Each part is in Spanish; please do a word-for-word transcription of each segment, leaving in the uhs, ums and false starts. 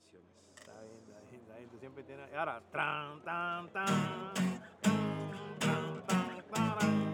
bendiciones. Está bien, está bien, está bien. Tú siempre tienes. Ahora, tran, tan, tan, tan, tan, taran.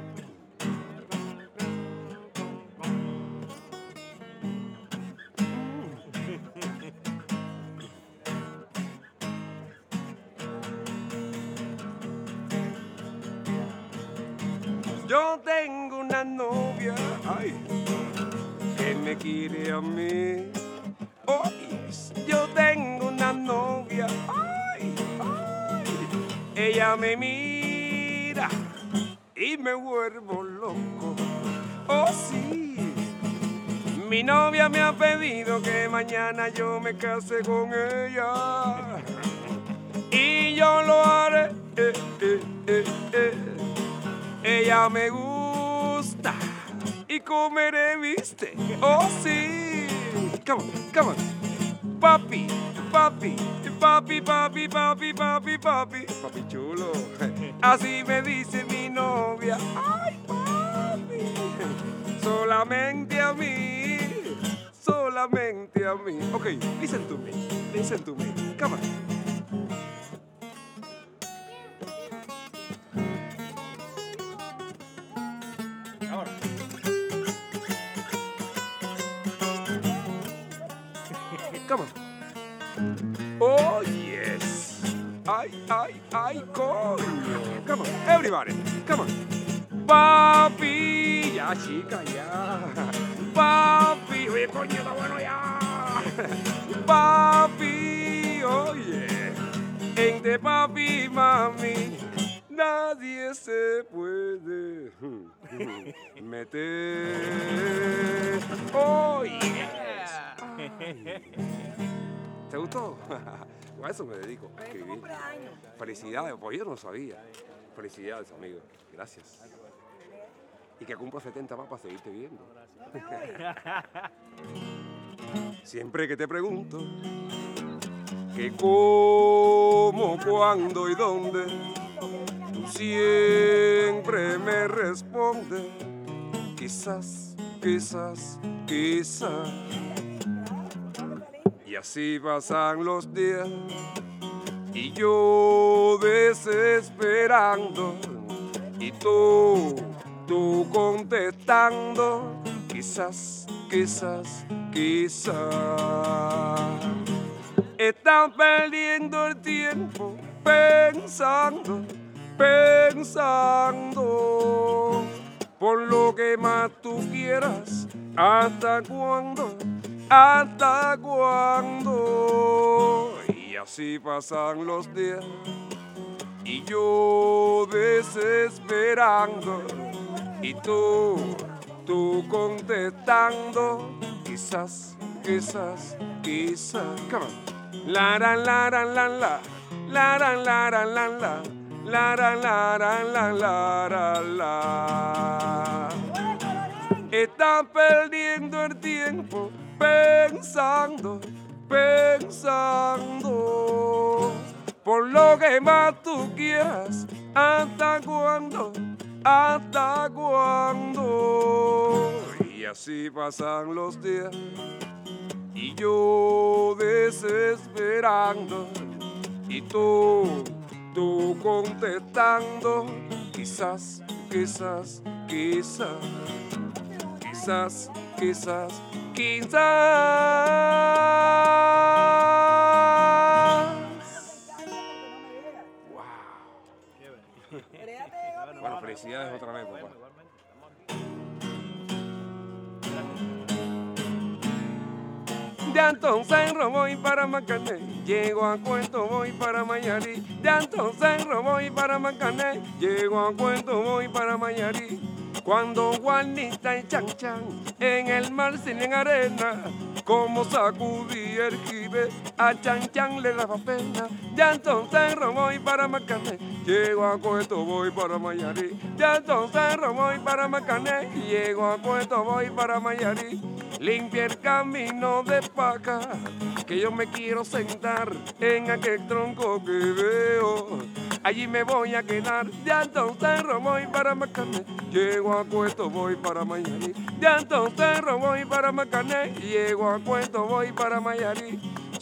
Yo tengo una novia, ay, que me quiere a mí. Oh, yes. Yo tengo una novia, ay, ay. Ella me mira y me vuelvo loco. Oh, sí. Mi novia me ha pedido que mañana yo me case con ella. Y yo lo haré. Eh, eh, eh, eh. Ella me gusta y comeré, ¿viste? Oh, sí. Come on, come on. Papi, papi, papi, papi, papi, papi, papi. Papi chulo. Así me dice mi novia. Ay, papi. Solamente a mí. Solamente a mí. Ok, listen to me. Listen to me. Come on. Ahora. Come on. Oh, yes. Ay, ay, ay, coño. Come on, everybody. Come on. Papi. Ya, chica, ya. Papi. Oye, coño, está bueno ya. Papi. Oye. Entre papi y mami. Nadie se puede meter. Oh, yes. Ay. ¿Te gustó? A eso me dedico, a escribir. Felicidades, pues yo no sabía. Felicidades, amigo. Gracias. Y que cumpla setenta más para seguirte viendo. Siempre que te pregunto que cómo, cuándo y dónde, tú siempre me respondes. Quizás, quizás, quizás. Y así pasan los días y yo desesperando y tú, tú contestando, quizás, quizás, quizás. Estás perdiendo el tiempo pensando, pensando por lo que más tú quieras. ¿Hasta cuándo? ¿Hasta cuándo? Y así pasan los días y yo desesperando y tú, tú contestando, quizás, quizás, quizás. Come on. La la la la la la la la la la la la la la la la la la la. Estás perdiendo el tiempo pensando, pensando por lo que más tú quieras. ¿Hasta cuándo? ¿Hasta cuándo? Y así pasan los días y yo desesperando y tú, tú contestando, quizás, quizás, quizás. Quizás, quizás, quizás. Wow. Bueno, felicidades otra vez, papá. De Antón Cerro voy para Macané, llego a Cuento voy para Mayarí. De Antón Cerro voy para Macané, llego a Cuento voy para Mayarí. Cuando Juanita y Chan Chan en el mar sin en arena, como sacudí el jibe, a Chan Chan le daba pena. De Antón Cerro voy para Macané, llego a Cuento voy para Mayarí. De Antón Cerro voy para Macané, llego a Cuento voy para Mayarí. Limpia el camino de paca, que yo me quiero sentar en aquel tronco que veo. Allí me voy a quedar. De Antón Cerro voy para Macané, llego a Cuento voy para Mayarí. De Antón Cerro voy para Macané, llego a Cuento voy para Mayarí.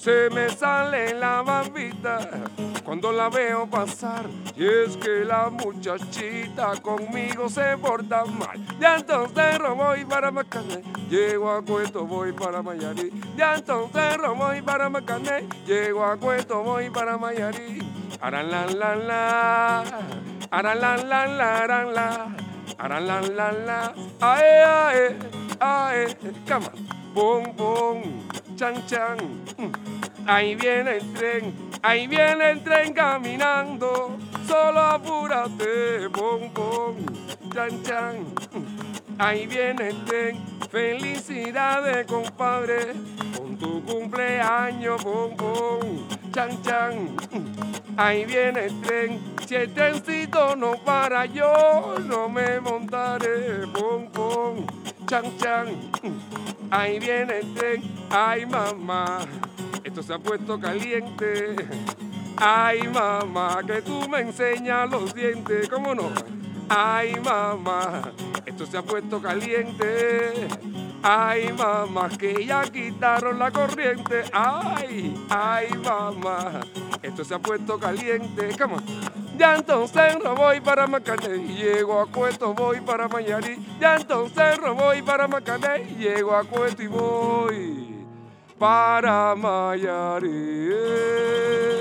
se me sale la barbita cuando la veo pasar. Y es que la muchachita conmigo se porta mal. Ya entonces voy para Macané, llego a Cueto, voy para Mayarí. Ya entonces voy para Macané, llego a Cueto, voy para Mayarí. Aran la la la, aran la la la, aran la, aran la la la, ae ae, ae, come on, bum bum, chan chan. Ahí viene el tren, ahí viene el tren caminando, solo apúrate, bum bum, chan chan. Ahí viene el tren, felicidades compadre, con tu cumpleaños, bum bum, chan chan. Ahí viene el tren, si el trencito no para yo no me montaré, bum bum, chan chan. Ahí viene el tren, ay mamá, esto se ha puesto caliente. Ay mamá, que tú me enseñas los dientes, ¿cómo no? Ay mamá, esto se ha puesto caliente. Ay mamá, que ya quitaron la corriente. Ay, ay mamá, esto se ha puesto caliente. ¿Cómo? Ya entonces no voy para Macané, llego a Cueto, voy para Mayarí. Ya entonces no voy para Macané, llego a Cueto y voy para Mayarí.